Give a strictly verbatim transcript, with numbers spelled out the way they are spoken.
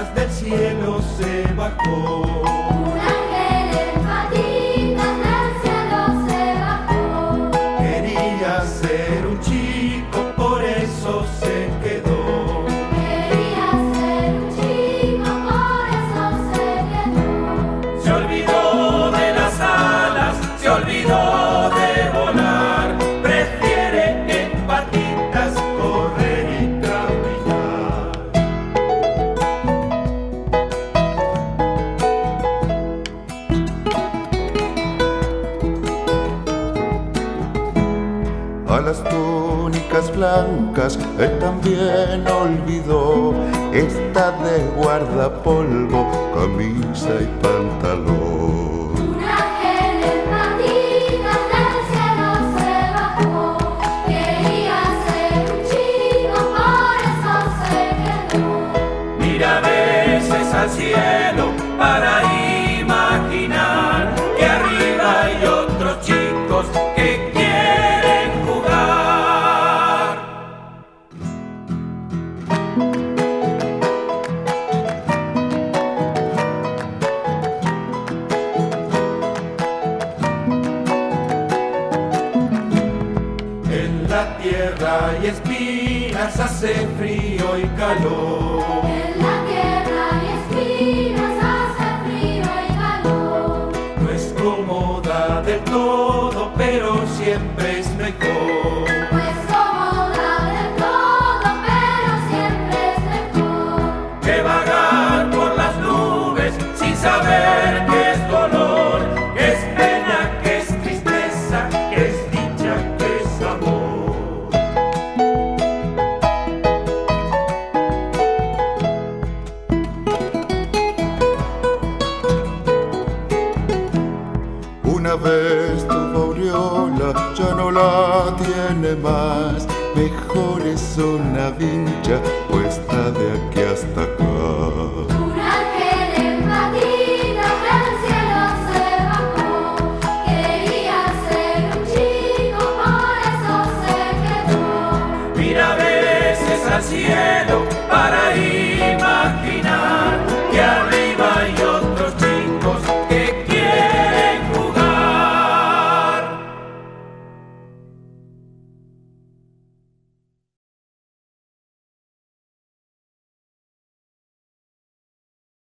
patitas del cielo se bajó. Un ángel en patitas del cielo se bajó. Quería ser un chico, por eso se quedó. Quería ser un chico, por eso se quedó. Se olvidó de las alas, se olvidó de volar. Prefiere en patitas correr y caminar. A las túnicas blancas él también olvidó, esta de guardapolvo, camisa y pantalón. Un ángel en patitas del cielo se bajó. Quería ser un chico, por eso se quedó. Mira a veces al cielo para imaginar que arriba hay otros chicos que quieren jugar. En la tierra hay espinas, hace frío y calor. En la tierra hay espinas, hace frío y calor. No es cómoda del todo, pero siempre es mejor. No es cómoda del todo, pero siempre es mejor. Que vagar por las nubes sin saber qué es dolor, que es pena, que es tristeza, que es dicha, que es amor. Una vez tuvo aureola, ya no la tiene más. Mejor es una vincha puesta de aquí hasta